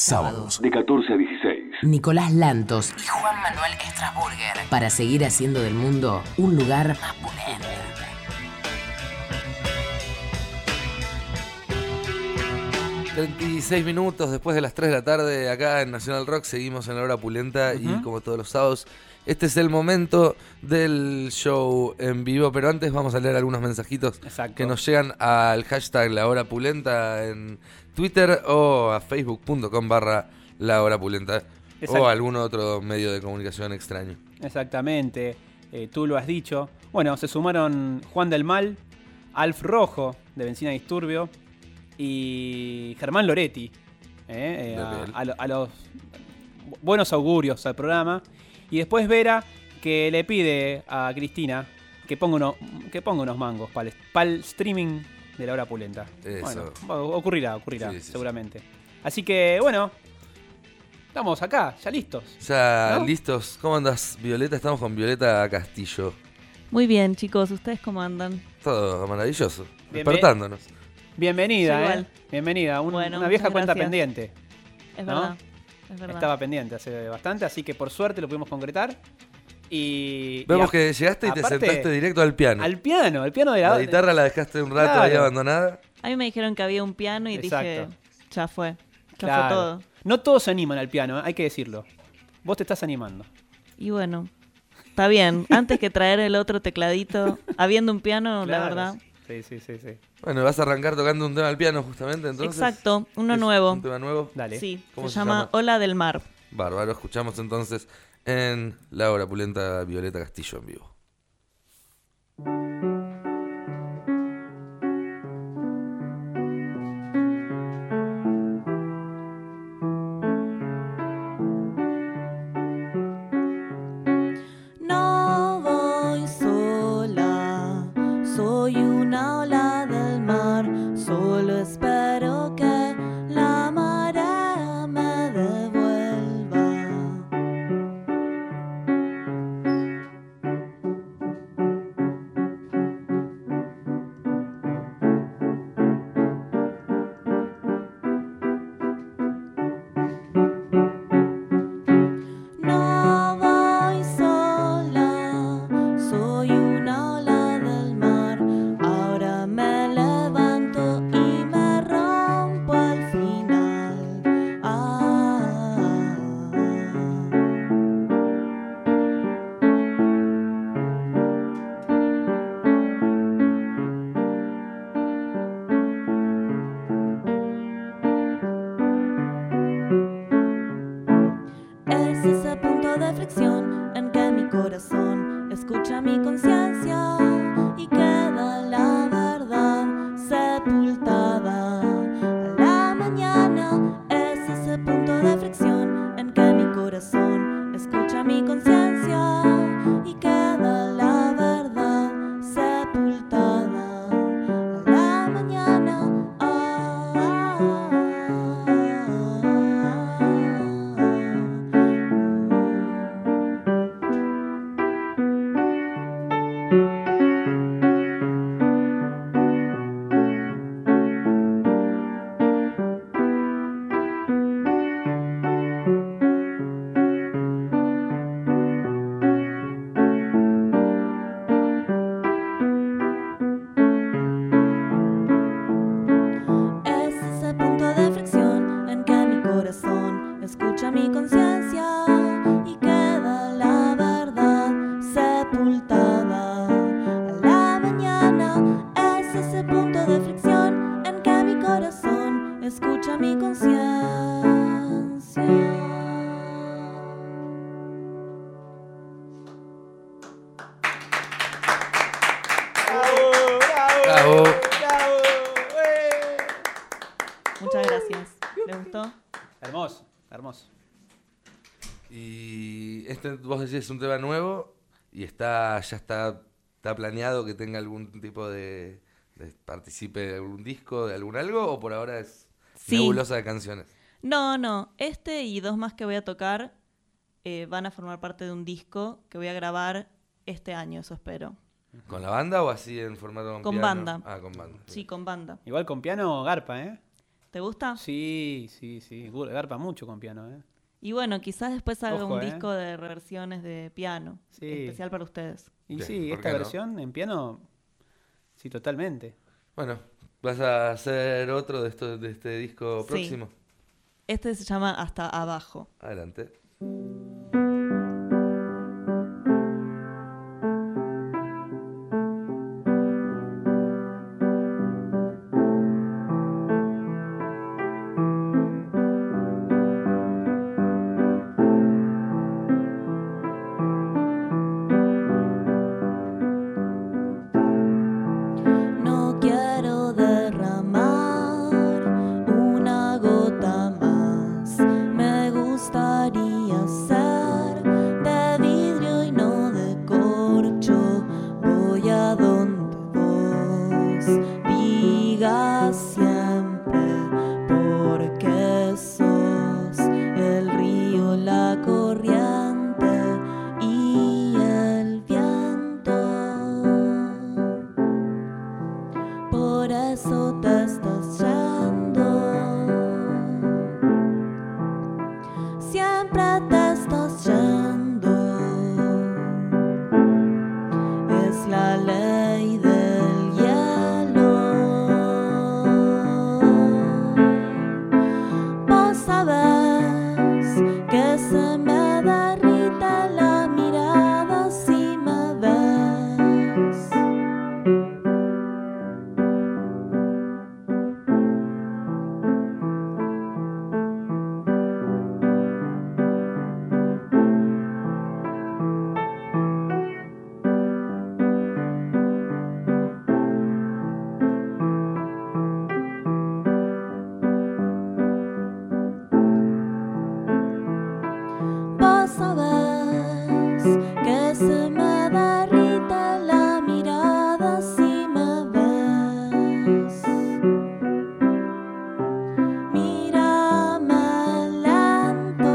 Sábados de 14 a 16. Nicolás Lantos y Juan Manuel Strasburger para seguir haciendo del mundo un lugar más pulento. 36 minutos después de las 3 de la tarde acá en Nacional Rock, seguimos en la hora pulenta y como todos los sábados, este es el momento del show en vivo, pero antes vamos a leer algunos mensajitos que nos llegan al hashtag La Hora Pulenta en Twitter o a facebook.com/La Hora Pulenta o algún otro medio de comunicación extraño. Exactamente, tú lo has dicho. Bueno, se sumaron Juan del Mal, Alf Rojo de Benzina Disturbio y Germán Loretti a los buenos augurios al programa. Y después Vera, que le pide a Cristina que ponga unos mangos para el streaming de La Hora Pulenta. Eso. Bueno, ocurrirá, sí, seguramente. Así que, bueno, estamos acá, ya listos. Ya ¿no? listos. ¿Cómo andas, Violeta? Estamos con Violeta Castillo. Muy bien, chicos. ¿Ustedes cómo andan? Todo maravilloso. Despertándonos. Bienvenida, igual. Bienvenida. Bueno, una vieja cuenta gracias. pendiente. Es ¿no? verdad. Es verdad. Estaba pendiente hace bastante, así que por suerte lo pudimos concretar. Y Vemos que llegaste y te sentaste directo al piano. Al piano de la guitarra la dejaste un rato ahí abandonada. A mí me dijeron que había un piano y dije, ya fue. Ya fue todo. No todos se animan al piano, hay que decirlo. Vos te estás animando. Y bueno, está bien. Antes que traer el otro tecladito, habiendo un piano, Claro. la verdad. Sí. Bueno, vas a arrancar tocando un tema al piano justamente, entonces. Exacto, uno nuevo. ¿Un tema nuevo? Dale. Sí, ¿Cómo se llama Ola del Mar. Bárbaro, escuchamos entonces en La Hora Pulenta Violeta Castillo en vivo. No voy sola, soy una ola del mar, solo espero que la marea me devuelva. No voy sola, soy una ola del mar. Ahora me levanto y me rompo al final. Es ese punto de fricción en que mi corazón escucha mi conciencia y queda la verdad sepultada. A la mañana es ese punto de fricción en que mi corazón escucha mi conciencia y queda la verdad sepultada. A la mañana. Es ese punto de fricción en que mi corazón escucha mi conciencia y queda la verdad sepultada. A la mañana es ese punto de fricción en que mi corazón escucha mi conciencia. Bravo. Muchas gracias. ¿Le gustó? Hermoso. Y vos decís, es un tema nuevo y ya está planeado que tenga algún tipo de participe de algún disco, de algún algo, o por ahora es nebulosa de canciones. No. Este y dos más que voy a tocar van a formar parte de un disco que voy a grabar este año, eso espero. ¿Con la banda o así en formato Con piano? banda. Ah, con banda. Sí, con banda. Igual con piano garpa, ¿eh? ¿Te gusta? Sí. Garpa mucho con piano, ¿eh? Y bueno, quizás después haga Ojo, un disco de reversiones de piano, Sí. especial para ustedes. Y Bien, sí, ¿por esta qué no? versión en piano, sí, totalmente. Bueno, ¿vas a hacer otro de este disco Sí. próximo? Este se llama Hasta Abajo. Adelante. No quiero derramar una gota más. Me gustaría ser de vidrio y no de corcho. Voy a donde vos digas siempre, porque sos el río, la corriente y el viento. Por eso te estás yendo. Siempre te estás yendo. Es la ley del hielo. Vos sabés que se me derrite la mirada si me ves. Vos sabés que se me derrite la mirada si me ves. Mírame lento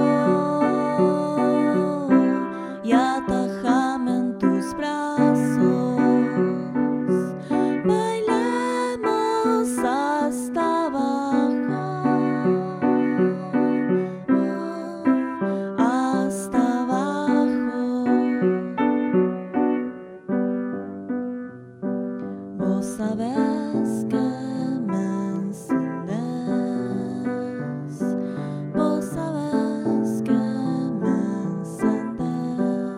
y atajame en tus brazos. Bailemos hasta abajo. Hasta abajo. Vos sabés que me encendés. Vos sabés que me encendés.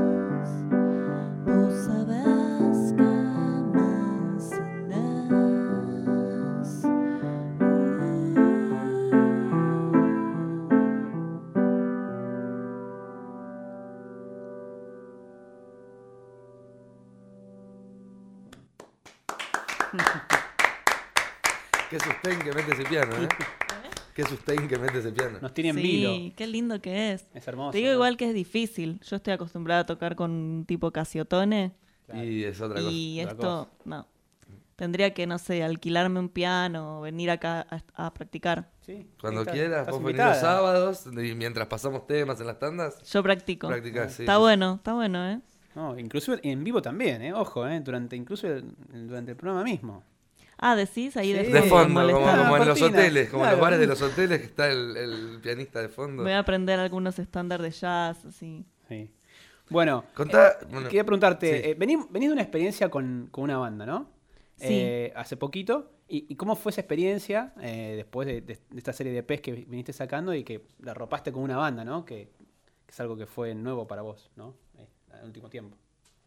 Vos sabés que me encendés. Qué sustain que mete ese piano, ¿eh? Qué sustain que mete ese piano. Nos tiene en Sí, vilo. qué lindo que es. Es hermoso. Te digo ¿no? igual que es difícil. Yo estoy acostumbrada a tocar con un tipo Casiotone Claro. Y es otra cosa. y otra esto, no. Tendría que, no sé, alquilarme un piano o venir acá a practicar. Sí, Cuando ahí está, quieras, estás vos venís invitada. los sábados y mientras pasamos temas en las tandas, Yo practico. practicás. Sí, Está sí. bueno, ¿eh? No, incluso en vivo también, ¿eh? Ojo, ¿eh? Durante el programa mismo. Ah, decís ahí de Sí. De fondo. fondo, molestando. como en los cortina, hoteles, como en claro. los bares de los hoteles que está el pianista de fondo. Voy a aprender algunos estándares de jazz, así. Sí. Bueno, Contá, bueno, quería preguntarte, sí. venís de una experiencia con una banda, ¿no? Sí. Hace poquito. ¿Y cómo fue esa experiencia después de esta serie de EPs que viniste sacando y que la ropaste con una banda, ¿no? Que es algo que fue nuevo para vos, ¿no? En el último tiempo.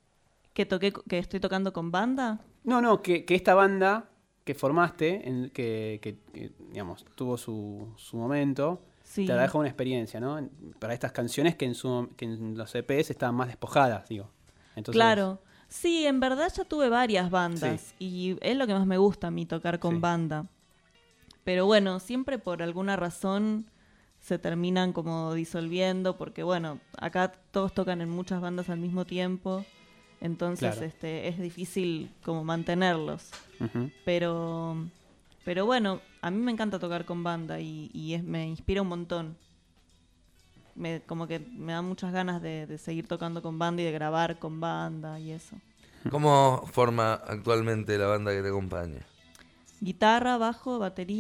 Que estoy tocando con banda. No, que esta banda que formaste, que digamos, tuvo su momento, Sí. te la dejó una experiencia, ¿no? Para estas canciones que en los EPs estaban más despojadas, digo. Entonces, Claro. Sí, en verdad ya tuve varias bandas y es lo que más me gusta a mí tocar con Sí. banda. Pero bueno, siempre por alguna razón se terminan como disolviendo porque bueno, acá todos tocan en muchas bandas al mismo tiempo, entonces Claro. es difícil como mantenerlos. Ujú. Pero bueno, a mí me encanta tocar con banda y me inspira un montón. Como que me da muchas ganas de seguir tocando con banda y de grabar con banda y eso. ¿Cómo forma actualmente la banda que te acompaña? Guitarra, bajo, batería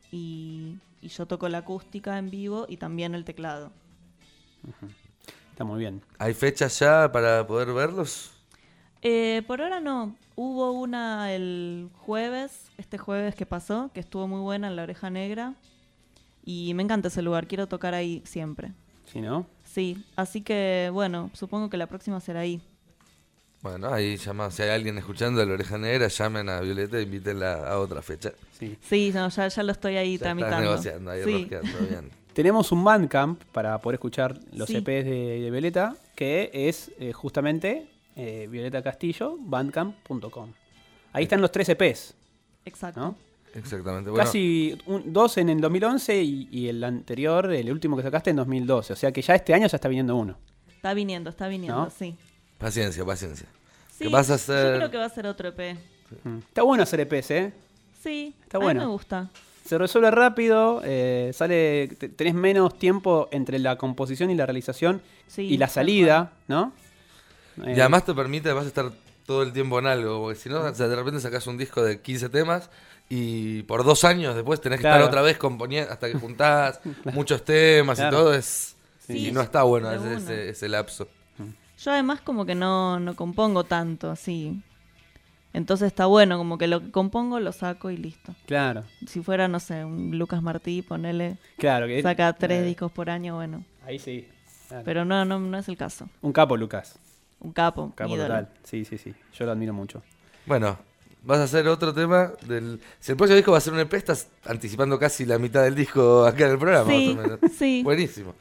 y yo toco la acústica en vivo y también el teclado. Está muy bien. ¿Hay fechas ya para poder verlos? Por ahora no. Hubo una este jueves que pasó, que estuvo muy buena en La Oreja Negra. Y me encanta ese lugar, quiero tocar ahí siempre. ¿Sí, no? Sí, así que bueno, supongo que la próxima será ahí. Bueno, ahí llamamos. Si hay alguien escuchando de La Oreja Negra, llamen a Violeta e invítenla a otra fecha. Sí, no, ya lo estoy ahí tramitando. Estás negociando, ahí rosqueando bien. Tenemos un Bandcamp para poder escuchar los EPs de Violeta, que es justamente Violeta Castillo, bandcamp.com. Ahí están los 3 EPs. Exacto. ¿No? Exactamente. Bueno, Casi 2 en el 2011 y el anterior, el último que sacaste en 2012. O sea que ya este año ya está viniendo uno. Está viniendo, ¿No? sí. paciencia. Sí, ¿Qué vas a hacer? Yo creo que va a ser otro EP. Está bueno hacer EPs, ¿eh? Sí, Está a bueno. mí me gusta. Se resuelve rápido, tenés menos tiempo entre la composición y la realización y la salida, ¿no? Y además te permite estar todo el tiempo en algo, porque si no, o sea, de repente sacas un disco de 15 temas y por 2 años después tenés que estar otra vez componiendo hasta que juntás muchos temas y todo, y no está bueno ese lapso. Yo además como que no compongo tanto, así. Entonces está bueno, como que lo que compongo lo saco y listo. Claro. Si fuera, no sé, un Lucas Martí, ponele, claro, que saca 3 discos por año, bueno. Ahí sí. Claro. Pero no es el caso. Un capo, Lucas. Un capo ídolo. Total. Sí. Yo lo admiro mucho. Bueno, vas a hacer otro tema Si el próximo disco va a ser un EP, estás anticipando casi la mitad del disco acá en el programa, Sí, más o menos. sí. Buenísimo.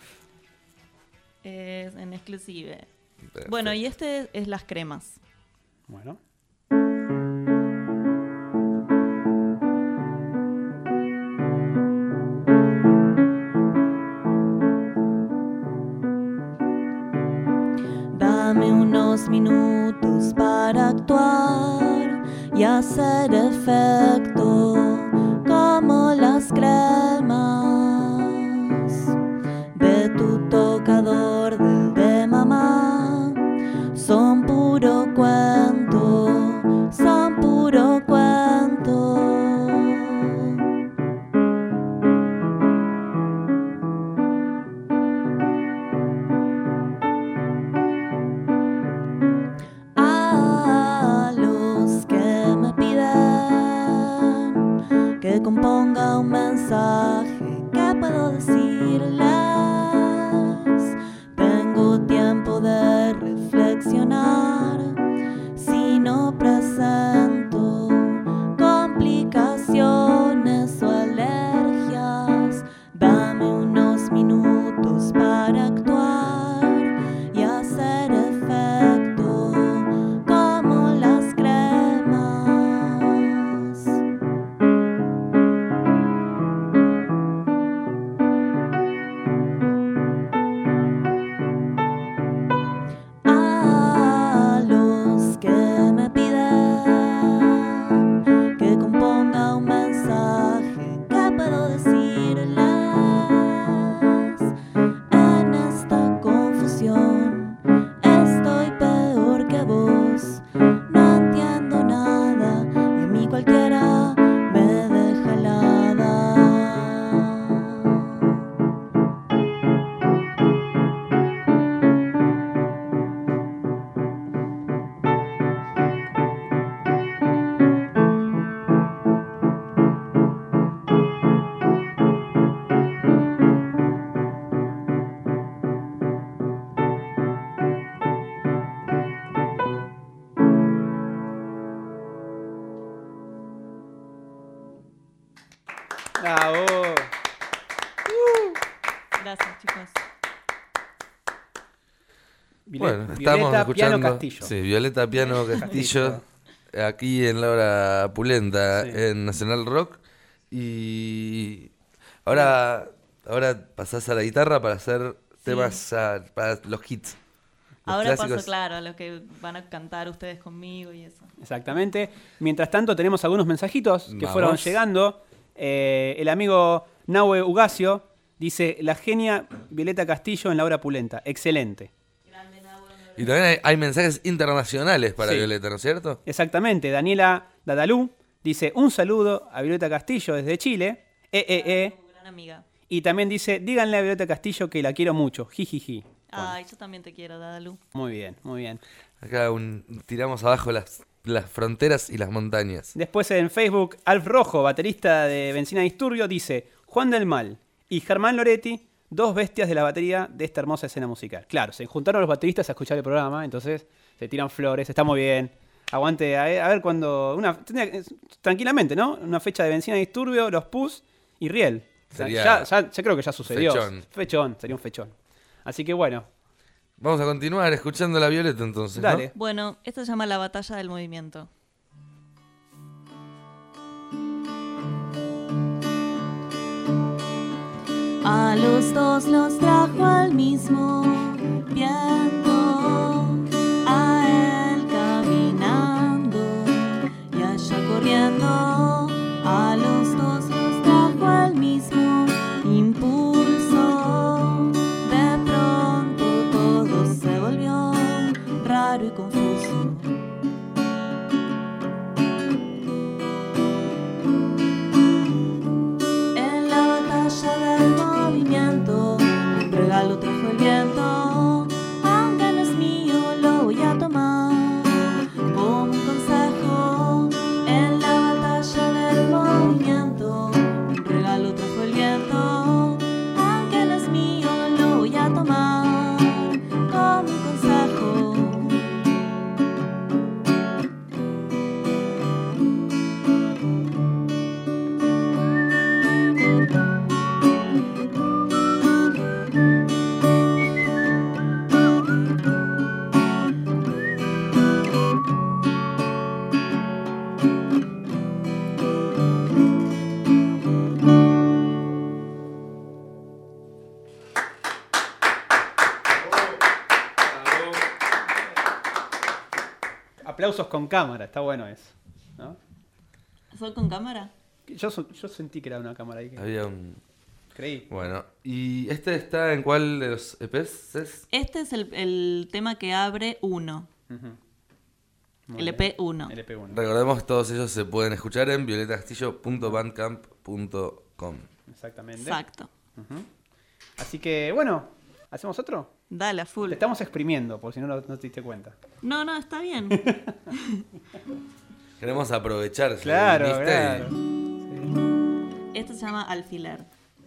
Es en exclusive. Perfecto. Bueno, y este es Las Cremas. Bueno. Dame unos minutos para actuar y hacer efecto como las cremas de tu tocador del de mamá. Son puro cuento, son puro cuento. A los que me piden que componga un mensaje, ¿qué puedo decirles? Tengo tiempo de reflexionar si no presento complicaciones o alergias. Dame unos minutos para actuar y hacer efecto como las cremas. A los que me piden que componga un mensaje, ¿qué puedo decirles? En esta confusión estoy peor que vos. No entiendo nada y a mí cualquiera me deja helada. ¡Bravo! Gracias, chicos. Bueno, estamos Violeta escuchando Piano Castillo. Sí, Violeta Piano Castillo, aquí en la hora pulenta, Sí. en Nacional Rock. Y ahora pasás a la guitarra para hacer temas para los hits. Los Ahora clásicos. paso, claro, a los que van a cantar ustedes conmigo y eso. Exactamente. Mientras tanto, tenemos algunos mensajitos que Vamos. fueron llegando. El amigo Nahue Ugacio dice: la genia Violeta Castillo en la hora pulenta. Excelente. Y también hay mensajes internacionales para Sí. Violeta, ¿no es cierto? Exactamente. Daniela Dadalú dice: un saludo a Violeta Castillo desde Chile. Gran amiga. Y también dice, díganle a Violeta Castillo que la quiero mucho. Jijiji. Ay, yo también te quiero, Dadalu. Muy bien, muy bien. Acá tiramos abajo las fronteras y las montañas. Después en Facebook, Alf Rojo, baterista de Benzina Disturbio, dice, Juan del Mal y Germán Loretti, dos bestias de la batería de esta hermosa escena musical. Claro, se juntaron los bateristas a escuchar el programa, entonces se tiran flores, está muy bien. Aguante, a ver cuando... tranquilamente, ¿no? Una fecha de Benzina Disturbio, los Pus y Riel. Sería ya creo que ya sucedió. fechón. Sería un fechón. Así que bueno. Vamos a continuar escuchando la Violeta entonces, Dale. ¿no? Bueno, esto se llama La Batalla del Movimiento. A los dos los trajo al mismo viento, a él caminando y a ella corriendo. A los dos los trajo al mismo impulso. De pronto todo se volvió raro y confuso. En la batalla del movimiento, un regalo trajo el viento. Aunque no es mío, lo voy a tomar como un consejo. En la batalla del movimiento, un regalo trajo el viento. Aunque no es mío, lo voy a tomar como un consejo. Aplausos con cámara, está bueno eso, ¿no? ¿Fue con cámara? Yo sentí que era una cámara ahí. Había un... Creí. Bueno, ¿y este está en cuál de los EPs es? Este es el tema que abre 1. Muy El bien. EP 1. El EP1. Recordemos que todos ellos se pueden escuchar en violetacastillo.bandcamp.com. Exactamente. Exacto. Así que, bueno, ¿hacemos otro? Dale, a full. Te estamos exprimiendo, por si no te diste cuenta. No, está bien. Queremos aprovechar. Claro, ¿viste? claro. Esto se llama Alfiler.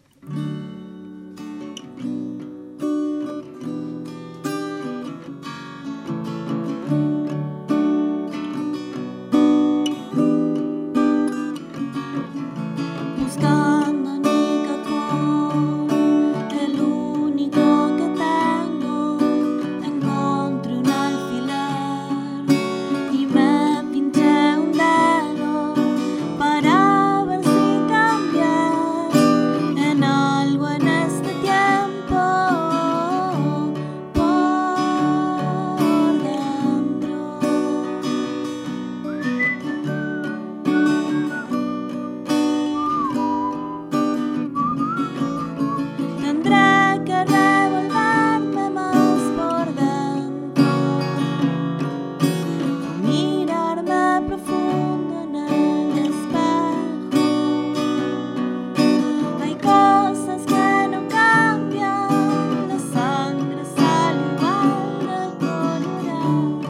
Buscando en mi cajón el único que tengo, encontré un alfiler y me pinché un dedo para ver si cambié en algo en este tiempo por dentro. Tendré que revolverme más por dentro, mirarme profundo en el espejo. Hay cosas que no cambian, la sangre sale igual de colorada.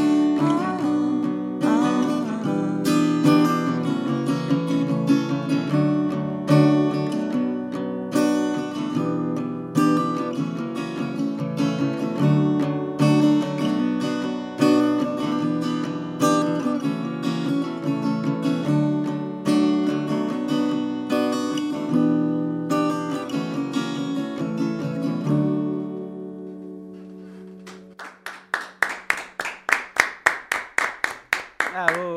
Bravo.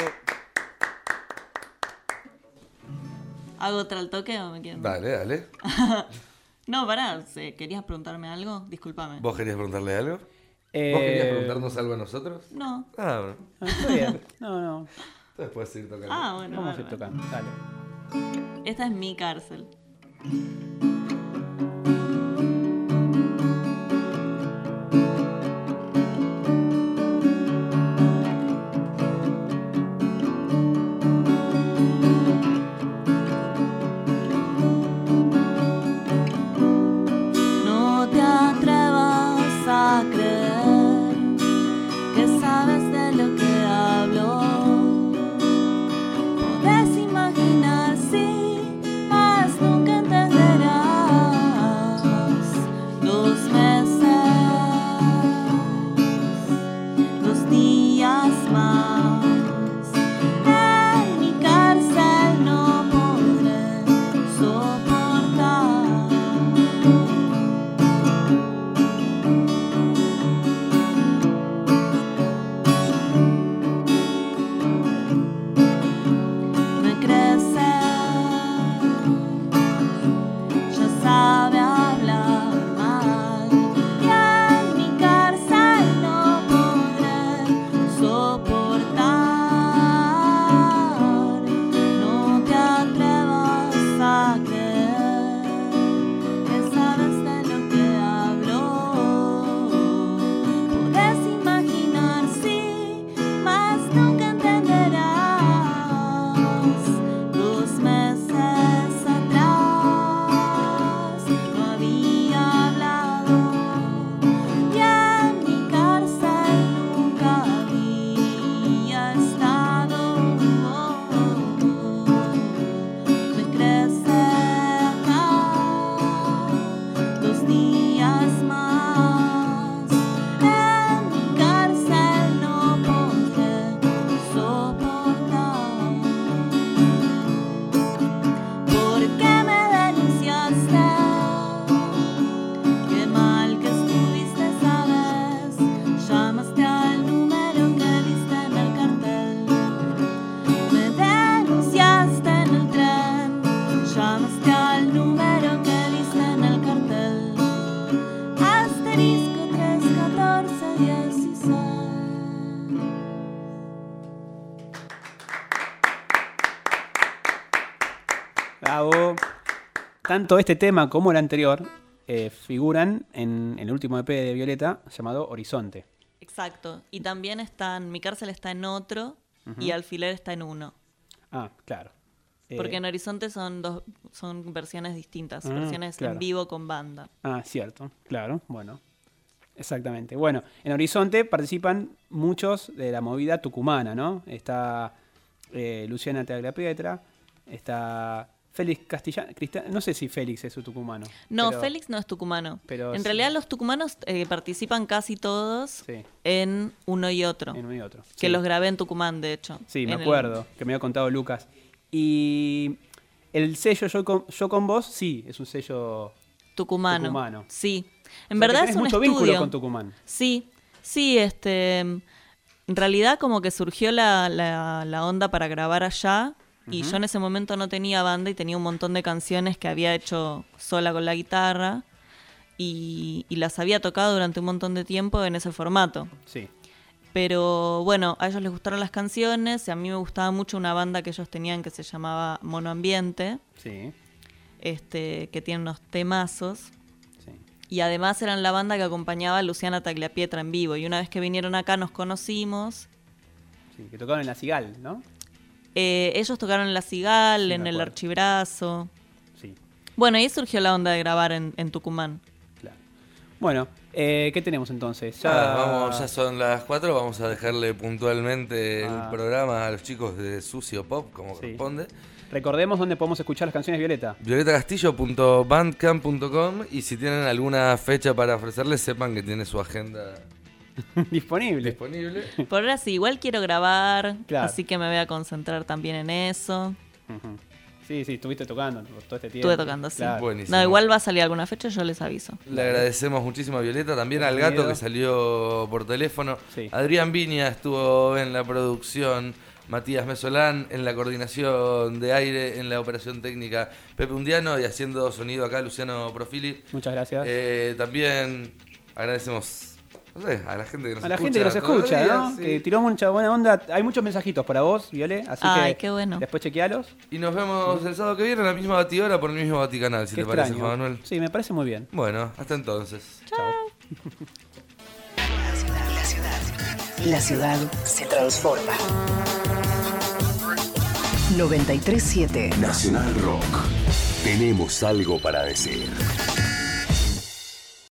¿Hago otra al toque o me quieren? Dale. No, pará, ¿querías preguntarme algo? Discúlpame. ¿Vos querías preguntarle algo? ¿Vos querías preguntarnos algo a nosotros? No. Ah, bueno. Está bien. No. Entonces puedes seguir tocando. Ah, bueno. Vamos a ir bárbaro. tocando. Dale. Esta es mi cárcel. Tanto este tema como el anterior figuran en el último EP de Violeta llamado Horizonte. Exacto. Y también Mi Cárcel está en otro y Alfiler está en uno. Ah, claro. Porque en Horizonte son versiones distintas, versiones en vivo con banda. Ah, cierto, claro, bueno. Exactamente. Bueno, en Horizonte participan muchos de la movida tucumana, ¿no? Está Luciana Tagliapietra, está Félix Castellano, no sé si Félix es su tucumano. No, Félix no es tucumano. Pero en realidad los tucumanos participan casi todos en Uno y Otro. En Uno y Otro. Que los grabé en Tucumán, de hecho. Sí, me acuerdo, que me había contado Lucas. Y el sello Yo con Vos, sí, es un sello tucumano. Sí. En verdad es un mucho estudio. Vínculo con Tucumán. Sí, en realidad como que surgió la onda para grabar allá. Y yo en ese momento no tenía banda y tenía un montón de canciones que había hecho sola con la guitarra y las había tocado durante un montón de tiempo en ese formato. Sí. Pero bueno, a ellos les gustaron las canciones y a mí me gustaba mucho una banda que ellos tenían que se llamaba Mono Ambiente. Sí. Que tiene unos temazos. Sí. Y además eran la banda que acompañaba a Luciana Tagliapietra en vivo. Y una vez que vinieron acá nos conocimos. Sí, que tocaron en La Cigal, ¿no? Ellos tocaron en La Cigal, en el Archibrazo. Sí. Bueno, ahí surgió la onda de grabar en Tucumán. Claro. Bueno, ¿qué tenemos entonces? Ya son las 4, vamos a dejarle puntualmente el programa a los chicos de Sucio Pop, como corresponde. Recordemos dónde podemos escuchar las canciones de Violeta. violetacastillo.bandcamp.com. Y si tienen alguna fecha para ofrecerles, sepan que tiene su agenda disponible. Por ahora sí, igual quiero grabar, así que me voy a concentrar también en eso. Sí, estuviste tocando todo este tiempo. Estuve tocando, sí. Claro. Buenísimo. No, igual va a salir alguna fecha, yo les aviso. Le agradecemos muchísimo a Violeta, también al gato que salió por teléfono. Sí. Adrián Viña estuvo en la producción, Matías Mesolán en la coordinación de aire, en la operación técnica Pepe Undiano y haciendo sonido acá Luciano Profili. Muchas gracias. También agradecemos a la gente que nos escucha. A la gente que nos escucha, ¿no? Sí. Que tiró mucha buena onda. Hay muchos mensajitos para vos, Viole, así que qué bueno. Después chequealos. Y nos vemos el sábado que viene en la misma batidora por el mismo Vaticanal, si te parece, Juan Manuel. Sí, me parece muy bien. Bueno, hasta entonces. Chao. La ciudad se transforma. 93.7 Nacional Rock. Tenemos algo para decir.